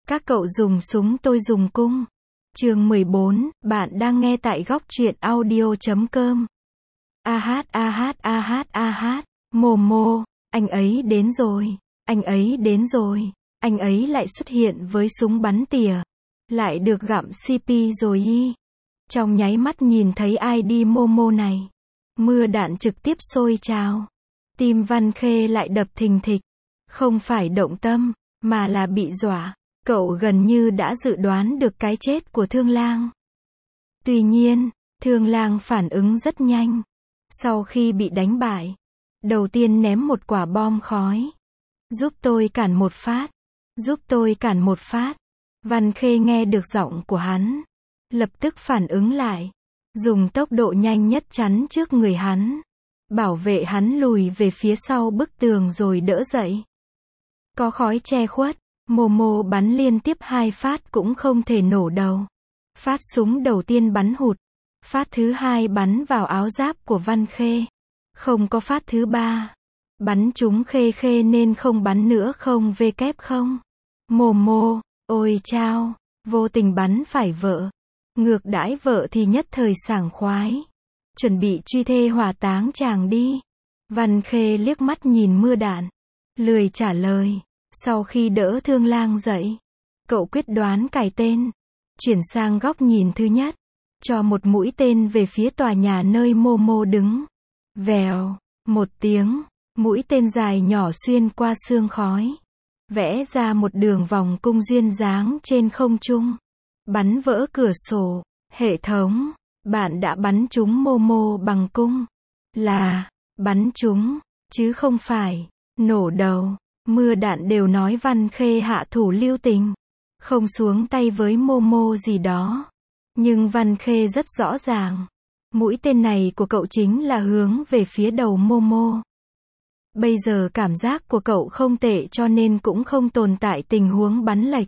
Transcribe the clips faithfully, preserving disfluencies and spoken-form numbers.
Các cậu dùng súng tôi dùng cung. Chương mười bốn, bạn đang nghe tại góc truyện audio chấm com. A hát a hát a hát a hát, Momo, anh ấy đến rồi, anh ấy đến rồi, anh ấy lại xuất hiện với súng bắn tỉa. Lại được gặm xê pê rồi y. Trong nháy mắt nhìn thấy ai đi Momo này. Mưa đạn trực tiếp sôi trào. Tim Văn Khê lại đập thình thịch. Không phải động tâm, mà là bị dọa. Cậu gần như đã dự đoán được cái chết của Thương Lang. Tuy nhiên, Thương Lang phản ứng rất nhanh. Sau khi bị đánh bại, đầu tiên ném một quả bom khói. Giúp tôi cản một phát. Giúp tôi cản một phát. Văn Khê nghe được giọng của hắn. Lập tức phản ứng lại. Dùng tốc độ nhanh nhất chắn trước người hắn. Bảo vệ hắn lùi về phía sau bức tường rồi đỡ dậy. Có khói che khuất. Momo bắn liên tiếp hai phát cũng không thể nổ đầu. Phát súng đầu tiên bắn hụt. Phát thứ hai bắn vào áo giáp của Văn Khê. Không có phát thứ ba. Bắn trúng Khê Khê nên không bắn nữa không vê kép không. Momo, ôi chao, vô tình bắn phải vợ. Ngược đãi vợ thì nhất thời sảng khoái. Chuẩn bị truy thê hỏa táng chàng đi. Văn Khê liếc mắt nhìn mưa đạn. Lười trả lời. Sau khi đỡ Thương Lang dậy, cậu quyết đoán cài tên. Chuyển sang góc nhìn thứ nhất. Cho một mũi tên về phía tòa nhà nơi Momo đứng. Vèo, một tiếng, mũi tên dài nhỏ xuyên qua sương khói. Vẽ ra một đường vòng cung duyên dáng trên không trung. Bắn vỡ cửa sổ. Hệ thống, bạn đã bắn trúng Momo bằng cung. Là, bắn trúng, chứ không phải, nổ đầu. Mưa đạn đều nói Văn Khê hạ thủ lưu tình. Không xuống tay với Momo gì đó. Nhưng Văn Khê rất rõ ràng. Mũi tên này của cậu chính là hướng về phía đầu Momo. Bây giờ cảm giác của cậu không tệ cho nên cũng không tồn tại tình huống bắn lệch.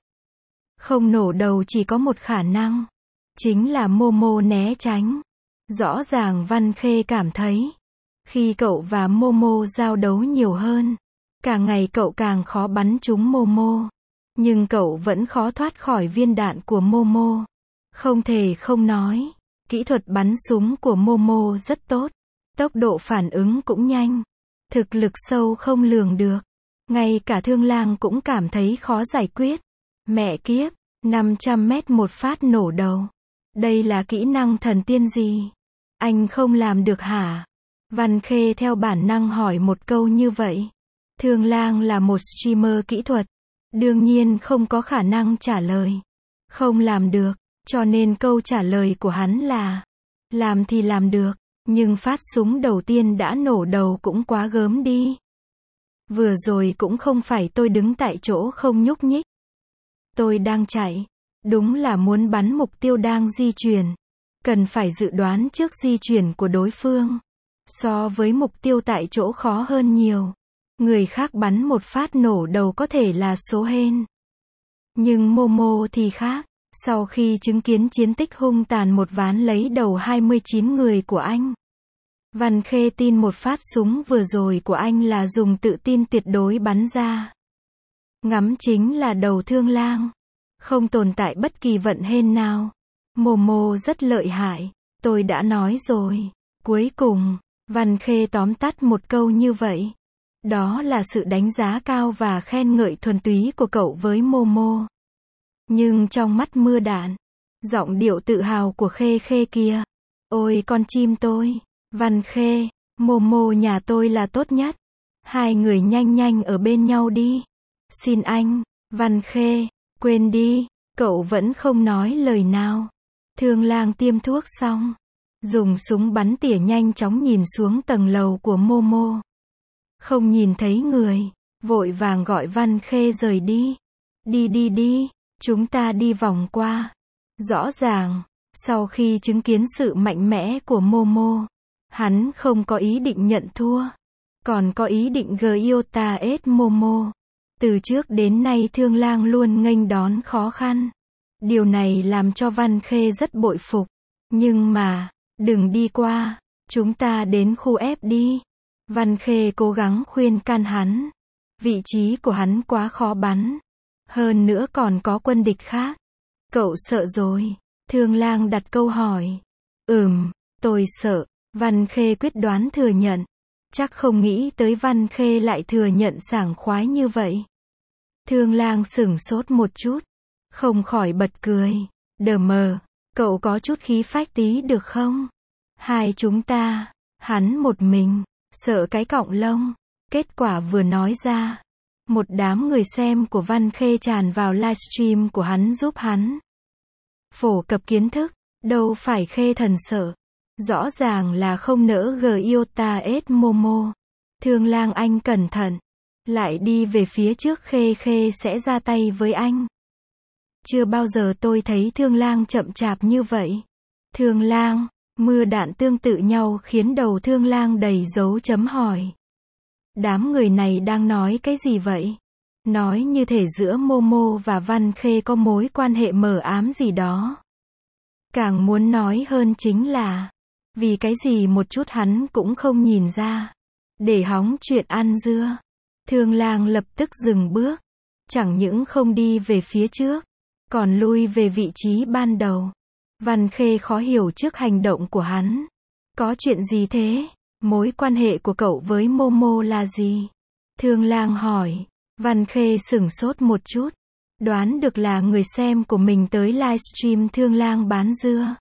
Không nổ đầu chỉ có một khả năng. Chính là Momo né tránh. Rõ ràng Văn Khê cảm thấy. Khi cậu và Momo giao đấu nhiều hơn. Càng ngày cậu càng khó bắn trúng Momo. Nhưng cậu vẫn khó thoát khỏi viên đạn của Momo. Không thể không nói. Kỹ thuật bắn súng của Momo rất tốt. Tốc độ phản ứng cũng nhanh. Thực lực sâu không lường được. Ngay cả Thương Lang cũng cảm thấy khó giải quyết. Mẹ kiếp, năm trăm mét một phát nổ đầu. Đây là kỹ năng thần tiên gì? Anh không làm được hả? Văn Khê theo bản năng hỏi một câu như vậy. Thương Lang là một streamer kỹ thuật. Đương nhiên không có khả năng trả lời. Không làm được, cho nên câu trả lời của hắn là làm thì làm được, nhưng phát súng đầu tiên đã nổ đầu cũng quá gớm đi. Vừa rồi cũng không phải tôi đứng tại chỗ không nhúc nhích. Tôi đang chạy. Đúng là muốn bắn mục tiêu đang di chuyển. Cần phải dự đoán trước di chuyển của đối phương. So với mục tiêu tại chỗ khó hơn nhiều. Người khác bắn một phát nổ đầu có thể là số hên. Nhưng Momo thì khác. Sau khi chứng kiến chiến tích hung tàn một ván lấy đầu hai mươi chín người của anh. Văn Khê tin một phát súng vừa rồi của anh là dùng tự tin tuyệt đối bắn ra. Ngắm chính là đầu Thương Lang. Không tồn tại bất kỳ vận hên nào. Momo rất lợi hại. Tôi đã nói rồi. Cuối cùng, Văn Khê tóm tắt một câu như vậy. Đó là sự đánh giá cao và khen ngợi thuần túy của cậu với Momo. Nhưng trong mắt mưa đạn, giọng điệu tự hào của Khê Khê kia. Ôi con chim tôi, Văn Khê, Momo nhà tôi là tốt nhất. Hai người nhanh nhanh ở bên nhau đi. Xin anh, Văn Khê, quên đi, cậu vẫn không nói lời nào. Thương Lang tiêm thuốc xong. Dùng súng bắn tỉa nhanh chóng nhìn xuống tầng lầu của Momo. Không nhìn thấy người, vội vàng gọi Văn Khê rời đi. Đi đi đi, chúng ta đi vòng qua. Rõ ràng, sau khi chứng kiến sự mạnh mẽ của Momo, hắn không có ý định nhận thua. Còn có ý định Gyota ết Momo. Từ trước đến nay Thương Lang luôn nghênh đón khó khăn. Điều này làm cho Văn Khê rất bội phục. Nhưng mà, đừng đi qua, chúng ta đến khu ép đi. Văn Khê cố gắng khuyên can hắn. Vị trí của hắn quá khó bắn. Hơn nữa còn có quân địch khác. Cậu sợ rồi. Thương Lang đặt câu hỏi. Ừm, tôi sợ. Văn Khê quyết đoán thừa nhận. Chắc không nghĩ tới Văn Khê lại thừa nhận sảng khoái như vậy. Thương Lang sửng sốt một chút. Không khỏi bật cười. Đờ mờ, cậu có chút khí phách tí được không? Hai chúng ta, hắn một mình, sợ cái cọng lông. Kết quả vừa nói ra. Một đám người xem của Văn Khê tràn vào livestream của hắn giúp hắn phổ cập kiến thức. Đâu phải Khê thần sợ. Rõ ràng là không nỡ Gyota S Momo. Thương Lang anh cẩn thận. Lại đi về phía trước Khê Khê sẽ ra tay với anh. Chưa bao giờ tôi thấy Thương Lang chậm chạp như vậy. Thương Lang, mưa đạn tương tự nhau khiến đầu Thương Lang đầy dấu chấm hỏi. Đám người này đang nói cái gì vậy? Nói như thể giữa Momo và Văn Khê có mối quan hệ mờ ám gì đó. Càng muốn nói hơn chính là, vì cái gì một chút hắn cũng không nhìn ra. Để hóng chuyện ăn dưa. Thương Lang lập tức dừng bước. Chẳng những không đi về phía trước, còn lui về vị trí ban đầu. Văn Khê khó hiểu trước hành động của hắn. Có chuyện gì thế? Mối quan hệ của cậu với Momo là gì? Thương Lang hỏi. Văn Khê sửng sốt một chút. Đoán được là người xem của mình tới livestream Thương Lang bán dưa.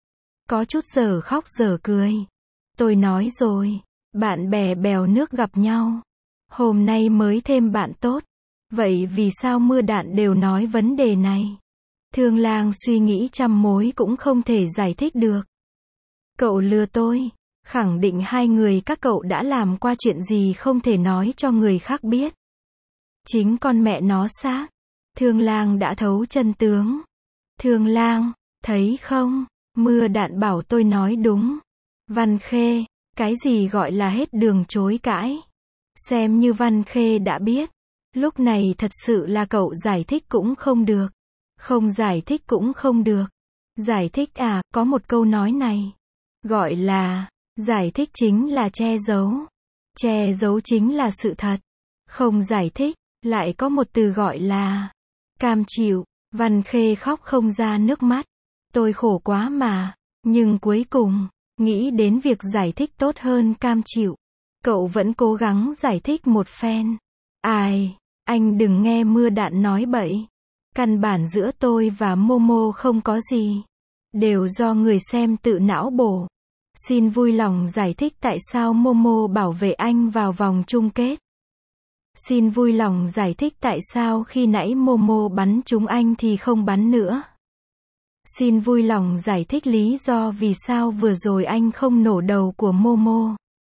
Có chút giờ khóc giờ cười. Tôi nói rồi, bạn bè bèo nước gặp nhau. Hôm nay mới thêm bạn tốt. Vậy vì sao mưa đạn đều nói vấn đề này? Thương Lang suy nghĩ trăm mối cũng không thể giải thích được. Cậu lừa tôi. Khẳng định hai người các cậu đã làm qua chuyện gì không thể nói cho người khác biết. Chính con mẹ nó xác. Thương Lang đã thấu chân tướng. Thương Lang, thấy không? Mưa đạn bảo tôi nói đúng. Văn Khê, cái gì gọi là hết đường chối cãi? Xem như Văn Khê đã biết. Lúc này thật sự là cậu giải thích cũng không được. Không giải thích cũng không được. Giải thích à, có một câu nói này. Gọi là, giải thích chính là che giấu. Che giấu chính là sự thật. Không giải thích, lại có một từ gọi là cam chịu. Văn Khê khóc không ra nước mắt. Tôi khổ quá mà. Nhưng cuối cùng, nghĩ đến việc giải thích tốt hơn cam chịu. Cậu vẫn cố gắng giải thích một phen. Ai, anh đừng nghe mưa đạn nói bậy. Căn bản giữa tôi và Momo không có gì. Đều do người xem tự não bổ. Xin vui lòng giải thích tại sao Momo bảo vệ anh vào vòng chung kết. Xin vui lòng giải thích tại sao khi nãy Momo bắn trúng anh thì không bắn nữa. Xin vui lòng giải thích lý do vì sao vừa rồi anh không nổ đầu của Momo.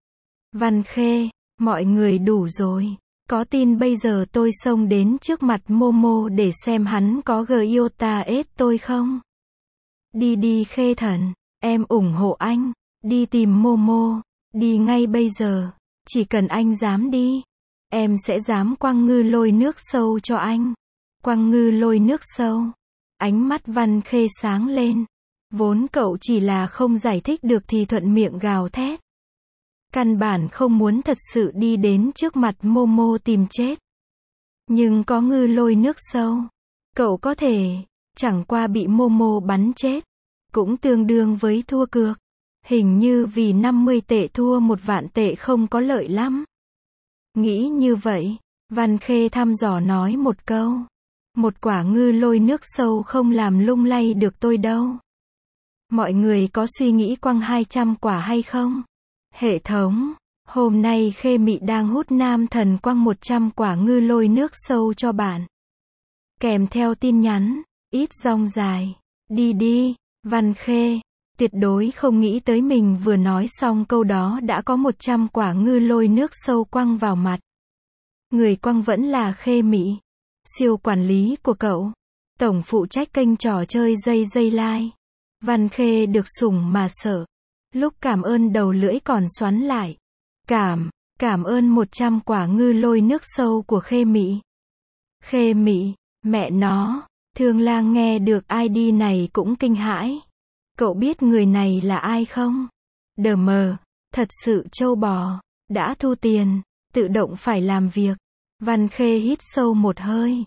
Văn Khê, mọi người đủ rồi. Có tin bây giờ tôi xông đến trước mặt Momo để xem hắn có Gyota S tôi không? Đi đi Khê thần, em ủng hộ anh. Đi tìm Momo, đi ngay bây giờ. Chỉ cần anh dám đi, em sẽ dám quăng ngư lôi nước sâu cho anh. Quăng ngư lôi nước sâu. Ánh mắt Văn Khê sáng lên. Vốn cậu chỉ là không giải thích được thì thuận miệng gào thét. Căn bản không muốn thật sự đi đến trước mặt Momo tìm chết. Nhưng có ngư lôi nước sâu. Cậu có thể, chẳng qua bị Momo bắn chết. Cũng tương đương với thua cược. Hình như vì năm mươi tệ thua một vạn tệ không có lợi lắm. Nghĩ như vậy, Văn Khê thăm dò nói một câu. Một quả ngư lôi nước sâu không làm lung lay được tôi đâu. Mọi người có suy nghĩ quăng hai trăm quả hay không? Hệ thống, hôm nay Khê Mị đang hút nam thần quăng một trăm quả ngư lôi nước sâu cho bạn. Kèm theo tin nhắn, ít dòng dài. Đi đi, Văn Khê. Tuyệt đối không nghĩ tới mình vừa nói xong câu đó đã có một trăm quả ngư lôi nước sâu quăng vào mặt. Người quăng vẫn là Khê Mị. Siêu quản lý của cậu. Tổng phụ trách kênh trò chơi dây dây lai. Văn Khê được sủng mà sợ. Lúc cảm ơn đầu lưỡi còn xoắn lại. Cảm, cảm ơn một trăm quả ngư lôi nước sâu của Khê Mị. Khê Mị, mẹ nó. Thương Lang nghe được i đê này cũng kinh hãi. Cậu biết người này là ai không? Đờ mờ, thật sự trâu bò, đã thu tiền, tự động phải làm việc. Văn Khê hít sâu một hơi.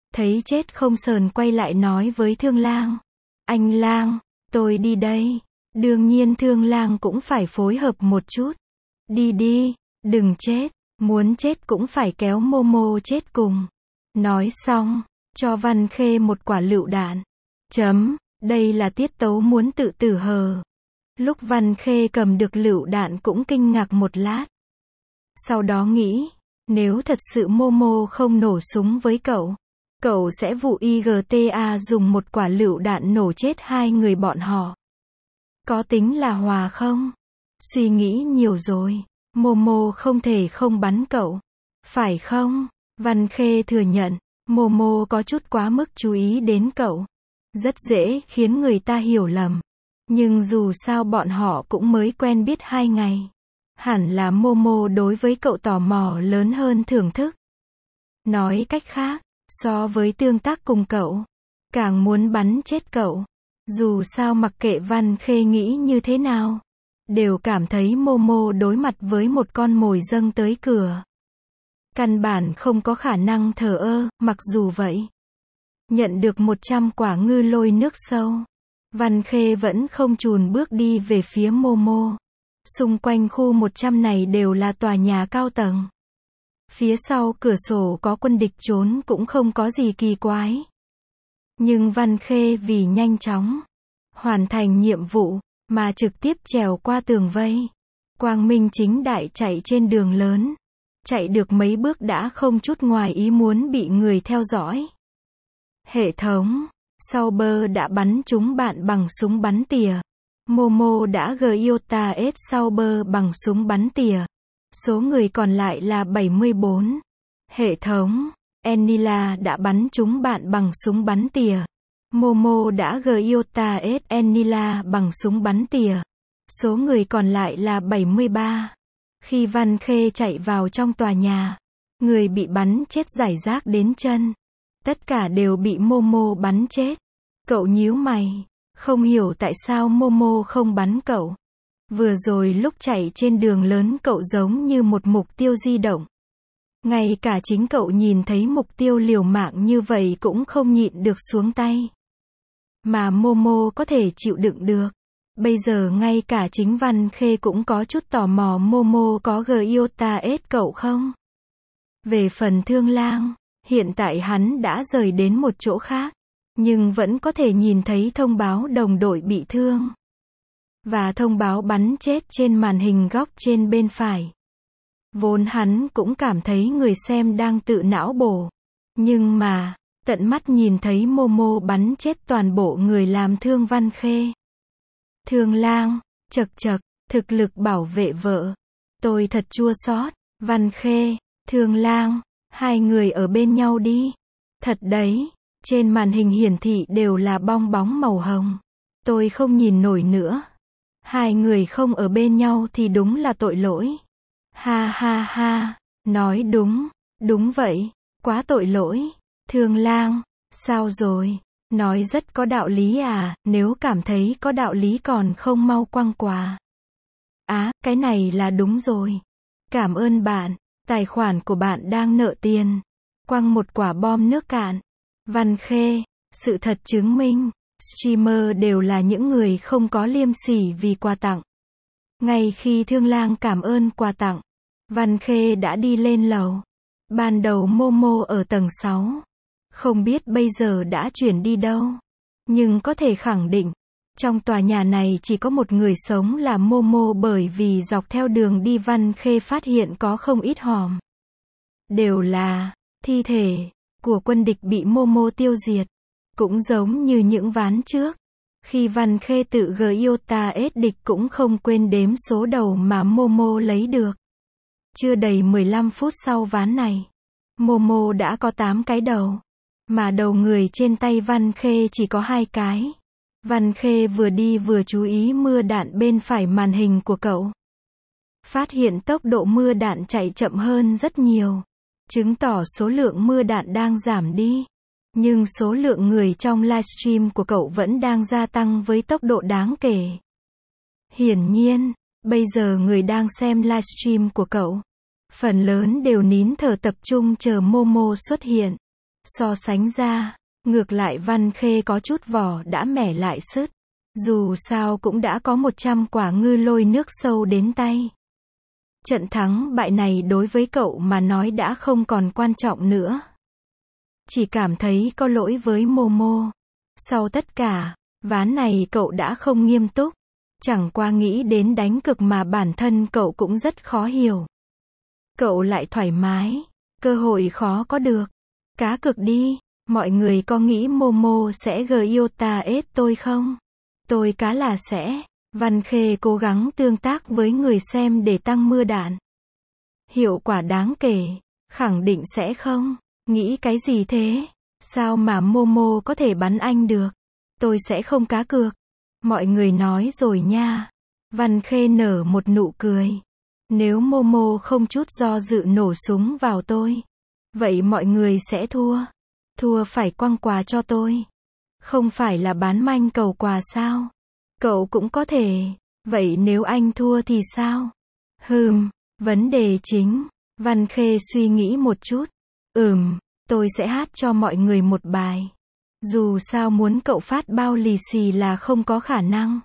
Thấy chết không sờn quay lại nói với Thương Lang. Anh Lang, tôi đi đây. Đương nhiên Thương Lang cũng phải phối hợp một chút. Đi đi, đừng chết, muốn chết cũng phải kéo Momo chết cùng. Nói xong, cho Văn Khê một quả lựu đạn. Chấm, đây là tiết tấu muốn tự tử hờ. Lúc Văn Khê cầm được lựu đạn cũng kinh ngạc một lát. Sau đó nghĩ, nếu thật sự Momo không nổ súng với cậu, cậu sẽ vụ i giê tê a dùng một quả lựu đạn nổ chết hai người bọn họ. Có tính là hòa không? Suy nghĩ nhiều rồi, Momo không thể không bắn cậu. Phải không? Văn Khê thừa nhận, Momo có chút quá mức chú ý đến cậu. Rất dễ khiến người ta hiểu lầm. Nhưng dù sao bọn họ cũng mới quen biết hai ngày. Hẳn là Momo đối với cậu tò mò lớn hơn thưởng thức. Nói cách khác, so với tương tác cùng cậu, càng muốn bắn chết cậu. Dù sao mặc kệ Văn Khê nghĩ như thế nào, đều cảm thấy Momo đối mặt với một con mồi dâng tới cửa. Căn bản không có khả năng thờ ơ, mặc dù vậy. Nhận được một trăm quả ngư lôi nước sâu, Văn Khê vẫn không chùn bước đi về phía Momo. Xung quanh khu một trăm này đều là tòa nhà cao tầng. Phía sau cửa sổ có quân địch trốn cũng không có gì kỳ quái. Nhưng Văn Khê vì nhanh chóng hoàn thành nhiệm vụ, mà trực tiếp trèo qua tường vây. Quang minh chính đại chạy trên đường lớn. Chạy được mấy bước đã không chút ngoài ý muốn bị người theo dõi. Hệ thống, Sauber đã bắn trúng bạn bằng súng bắn tỉa. Momo đã Giota S Sauber bằng súng bắn tỉa. Số người còn lại là bảy mươi bốn. Hệ thống, Enila đã bắn trúng bạn bằng súng bắn tỉa. Momo đã Giota S Enila bằng súng bắn tỉa. Số người còn lại là bảy mươi ba. Khi Văn Khê chạy vào trong tòa nhà, người bị bắn chết rải rác đến chân. Tất cả đều bị Momo bắn chết. Cậu nhíu mày, không hiểu tại sao Momo không bắn cậu. Vừa rồi lúc chạy trên đường lớn cậu giống như một mục tiêu di động. Ngay cả chính cậu nhìn thấy mục tiêu liều mạng như vậy cũng không nhịn được xuống tay. Mà Momo có thể chịu đựng được. Bây giờ ngay cả chính Văn Khê cũng có chút tò mò Momo có Giota S cậu không? Về phần Thương Lang, hiện tại hắn đã rời đến một chỗ khác, nhưng vẫn có thể nhìn thấy thông báo đồng đội bị thương. Và thông báo bắn chết trên màn hình góc trên bên phải. Vốn hắn cũng cảm thấy người xem đang tự não bổ. Nhưng mà, tận mắt nhìn thấy Momo bắn chết toàn bộ người làm thương Văn Khê. Thương Lang, chật chật, thực lực bảo vệ vợ. Tôi thật chua xót. Văn Khê, Thương Lang, hai người ở bên nhau đi. Thật đấy, trên màn hình hiển thị đều là bong bóng màu hồng. Tôi không nhìn nổi nữa. Hai người không ở bên nhau thì đúng là tội lỗi. Ha ha ha, nói đúng, đúng vậy, quá tội lỗi. Thương Lang, sao rồi? Nói rất có đạo lý à, nếu cảm thấy có đạo lý còn không mau quăng quà. Á, cái này là đúng rồi. Cảm ơn bạn, tài khoản của bạn đang nợ tiền. Quăng một quả bom nước cạn. Văn Khê, sự thật chứng minh, streamer đều là những người không có liêm sỉ vì quà tặng. Ngay khi Thương Lang cảm ơn quà tặng, Văn Khê đã đi lên lầu. Ban đầu Momo ở tầng sáu. Không biết bây giờ đã chuyển đi đâu. Nhưng có thể khẳng định, trong tòa nhà này chỉ có một người sống là Momo bởi vì dọc theo đường đi Văn Khê phát hiện có không ít hòm. Đều là thi thể của quân địch bị Momo tiêu diệt. Cũng giống như những ván trước. Khi Văn Khê tự Giota S địch cũng không quên đếm số đầu mà Momo lấy được. Chưa đầy mười lăm phút sau ván này, Momo đã có tám cái đầu. Mà đầu người trên tay Văn Khê chỉ có hai cái. Văn Khê vừa đi vừa chú ý mưa đạn bên phải màn hình của cậu. Phát hiện tốc độ mưa đạn chạy chậm hơn rất nhiều. Chứng tỏ số lượng mưa đạn đang giảm đi. Nhưng số lượng người trong livestream của cậu vẫn đang gia tăng với tốc độ đáng kể. Hiển nhiên, bây giờ người đang xem livestream của cậu, phần lớn đều nín thở tập trung chờ Momo xuất hiện. So sánh ra, ngược lại Văn Khê có chút vỏ đã mẻ lại sứt. Dù sao cũng đã có một trăm quả ngư lôi nước sâu đến tay. Trận thắng bại này đối với cậu mà nói đã không còn quan trọng nữa. Chỉ cảm thấy có lỗi với Momo. Sau tất cả, ván này cậu đã không nghiêm túc. Chẳng qua nghĩ đến đánh cược mà bản thân cậu cũng rất khó hiểu. Cậu lại thoải mái. Cơ hội khó có được. Cá cược đi. Mọi người có nghĩ Momo sẽ Gyota ết tôi không? Tôi cá là sẽ. Văn Khê cố gắng tương tác với người xem để tăng mưa đạn. Hiệu quả đáng kể. Khẳng định sẽ không. Nghĩ cái gì thế? Sao mà Momo có thể bắn anh được? Tôi sẽ không cá cược. Mọi người nói rồi nha. Văn Khê nở một nụ cười. Nếu Momo không chút do dự nổ súng vào tôi, vậy mọi người sẽ thua. Thua phải quăng quà cho tôi. Không phải là bán manh cầu quà sao? Cậu cũng có thể. Vậy nếu anh thua thì sao? Hừm, vấn đề chính. Văn Khê suy nghĩ một chút. Ừm, tôi sẽ hát cho mọi người một bài. Dù sao muốn cậu phát bao lì xì là không có khả năng.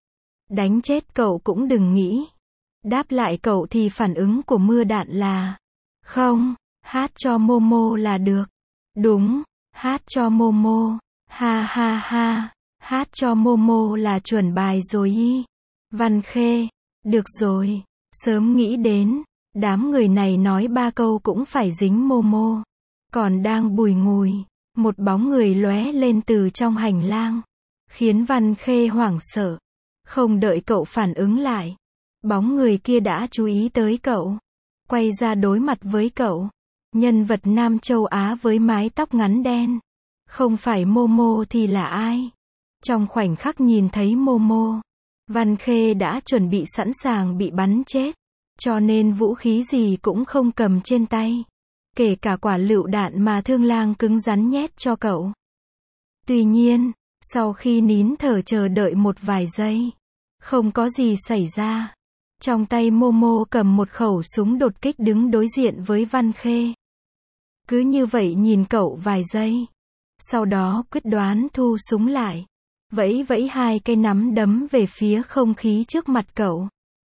Đánh chết cậu cũng đừng nghĩ. Đáp lại cậu thì phản ứng của mưa đạn là không, hát cho Momo là được. Đúng, hát cho Momo. Ha ha ha, hát cho Momo là chuẩn bài rồi y. Văn Khê, được rồi, sớm nghĩ đến, đám người này nói ba câu cũng phải dính Momo. Còn đang bùi ngùi, một bóng người lóe lên từ trong hành lang, khiến Văn Khê hoảng sợ. Không đợi cậu phản ứng lại, bóng người kia đã chú ý tới cậu, quay ra đối mặt với cậu. Nhân vật Nam châu Á với mái tóc ngắn đen. Không phải Momo thì là ai? Trong khoảnh khắc nhìn thấy Momo, Văn Khê đã chuẩn bị sẵn sàng bị bắn chết, cho nên vũ khí gì cũng không cầm trên tay. Kể cả quả lựu đạn mà Thương Lang cứng rắn nhét cho cậu. Tuy nhiên, sau khi nín thở chờ đợi một vài giây, không có gì xảy ra. Trong tay Momo cầm một khẩu súng đột kích đứng đối diện với Văn Khê. Cứ như vậy nhìn cậu vài giây. Sau đó quyết đoán thu súng lại. Vẫy vẫy hai cây nắm đấm về phía không khí trước mặt cậu.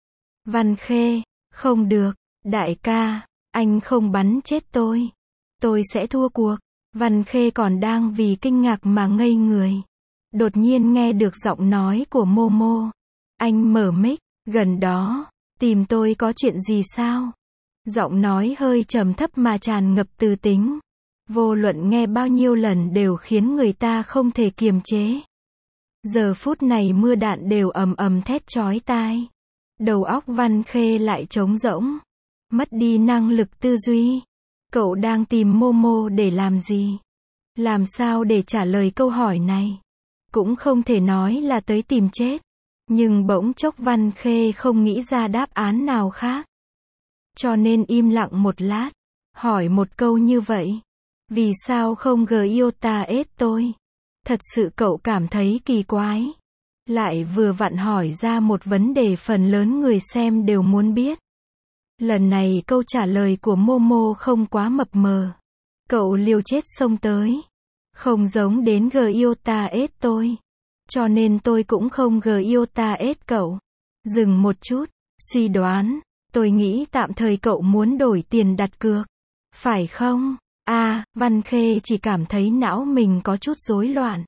Văn Khê, không được, đại ca, anh không bắn chết tôi. Tôi sẽ thua cuộc. Văn Khê còn đang vì kinh ngạc mà ngây người. Đột nhiên nghe được giọng nói của Momo. Anh mở mic, gần đó, tìm tôi có chuyện gì sao? Giọng nói hơi trầm thấp mà tràn ngập từ tính. Vô luận nghe bao nhiêu lần đều khiến người ta không thể kiềm chế. Giờ phút này mưa đạn đều ầm ầm thét chói tai. Đầu óc Văn Khê lại trống rỗng. Mất đi năng lực tư duy. Cậu đang tìm Momo để làm gì? Làm sao để trả lời câu hỏi này? Cũng không thể nói là tới tìm chết. Nhưng bỗng chốc Văn Khê không nghĩ ra đáp án nào khác. Cho nên im lặng một lát. Hỏi một câu như vậy. Vì sao không Gyota ết tôi? Thật sự cậu cảm thấy kỳ quái. Lại vừa vặn hỏi ra một vấn đề phần lớn người xem đều muốn biết. Lần này câu trả lời của Momo không quá mập mờ. Cậu liều chết xông tới. Không giống đến Gyota ết tôi. Cho nên tôi cũng không Gyota ết cậu. Dừng một chút, suy đoán. Tôi nghĩ tạm thời cậu muốn đổi tiền đặt cược. Phải không? À, Văn Khê chỉ cảm thấy não mình có chút rối loạn.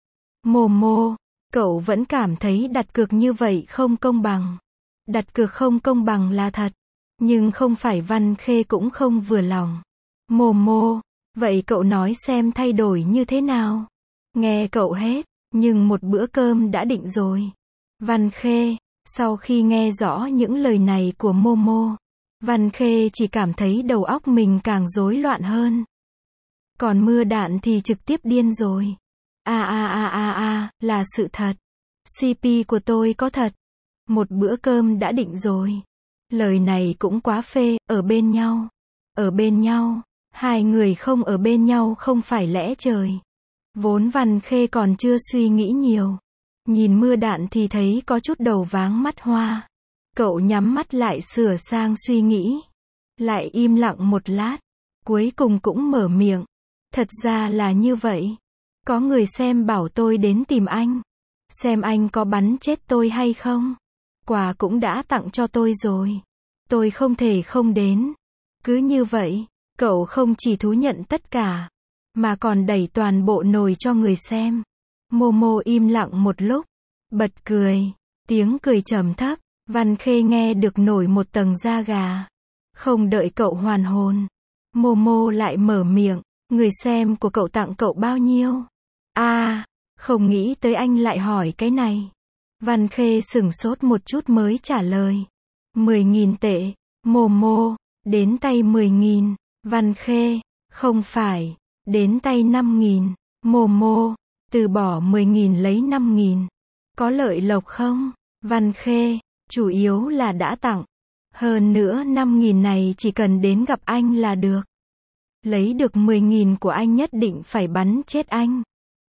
Momo, cậu vẫn cảm thấy đặt cược như vậy không công bằng. Đặt cược không công bằng là thật. Nhưng không phải Văn Khê cũng không vừa lòng. Momo, vậy cậu nói xem thay đổi như thế nào? Nghe cậu hết, nhưng một bữa cơm đã định rồi. Văn Khê, sau khi nghe rõ những lời này của Momo, Văn Khê chỉ cảm thấy đầu óc mình càng rối loạn hơn. Còn mưa đạn thì trực tiếp điên rồi. A a a a a, là sự thật. xê pê của tôi có thật. Một bữa cơm đã định rồi. Lời này cũng quá phê, ở bên nhau. Ở bên nhau. Hai người không ở bên nhau không phải lẽ trời. Vốn Văn Khê còn chưa suy nghĩ nhiều. Nhìn mưa đạn thì thấy có chút đầu váng mắt hoa. Cậu nhắm mắt lại sửa sang suy nghĩ. Lại im lặng một lát. Cuối cùng cũng mở miệng. Thật ra là như vậy. Có người xem bảo tôi đến tìm anh. Xem anh có bắn chết tôi hay không. Quà cũng đã tặng cho tôi rồi. Tôi không thể không đến. Cứ như vậy, cậu không chỉ thú nhận tất cả, mà còn đẩy toàn bộ nồi cho người xem. Momo im lặng một lúc, bật cười. Tiếng cười trầm thấp, Văn Khê nghe được nổi một tầng da gà. Không đợi cậu hoàn hồn, Momo lại mở miệng, người xem của cậu tặng cậu bao nhiêu? À, không nghĩ tới anh lại hỏi cái này. Văn Khê sửng sốt một chút mới trả lời. mười nghìn tệ, Momo, đến tay mười nghìn, Văn Khê, không phải, đến tay năm nghìn, Momo, từ bỏ mười nghìn lấy năm nghìn. Có lợi lộc không? Văn Khê, chủ yếu là đã tặng. Hơn nữa năm nghìn này chỉ cần đến gặp anh là được. Lấy được mười nghìn của anh nhất định phải bắn chết anh.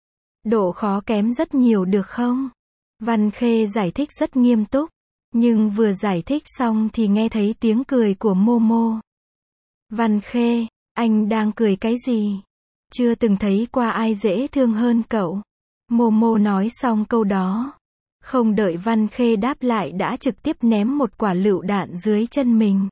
Độ khó kém rất nhiều được không? Văn Khê giải thích rất nghiêm túc. Nhưng vừa giải thích xong thì nghe thấy tiếng cười của Momo. Văn Khê, anh đang cười cái gì? Chưa từng thấy qua ai dễ thương hơn cậu. Momo nói xong câu đó. Không đợi Văn Khê đáp lại đã trực tiếp ném một quả lựu đạn dưới chân mình.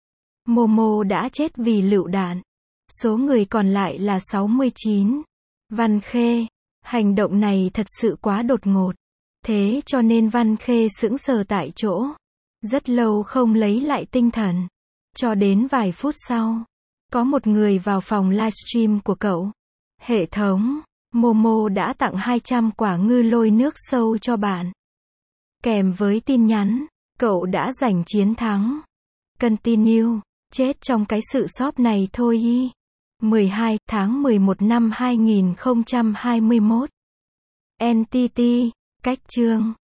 Momo đã chết vì lựu đạn. Số người còn lại là sáu mươi chín. Văn Khê, hành động này thật sự quá đột ngột. Thế cho nên Văn Khê sững sờ tại chỗ. Rất lâu không lấy lại tinh thần. Cho đến vài phút sau, có một người vào phòng livestream của cậu. Hệ thống, Momo đã tặng hai trăm quả ngư lôi nước sâu cho bạn. Kèm với tin nhắn, cậu đã giành chiến thắng. Continue, chết trong cái sự shop này thôi y. mười hai tháng mười một năm hai nghìn không trăm hai mươi mốt. en tê tê, cách chương.